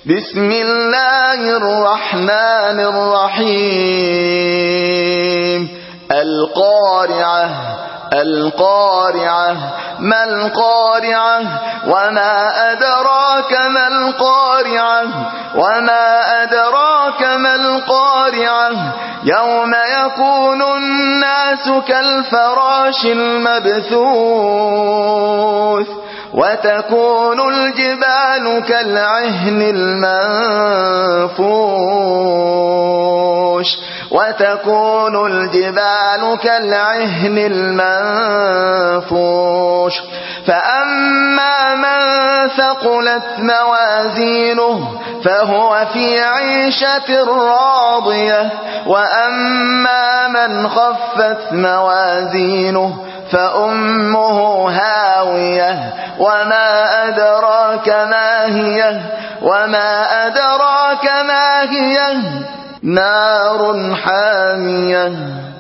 بسم الله الرحمن الرحيم. القارعة القارعة ما القارعة وما أدراك ما القارعة وما أدراك ما القارعة يوم يكون الناس كالفراش المبثوث وتكون الجبال كالعهن المنفوش وتكون الجبال كالعهن المنفوش فأما من ثقلت موازينه فهو في عيشة راضية وأما من خفت موازينه فأمه هاوية وما أدراك ما هي وما أدراك ما هي نار حامية.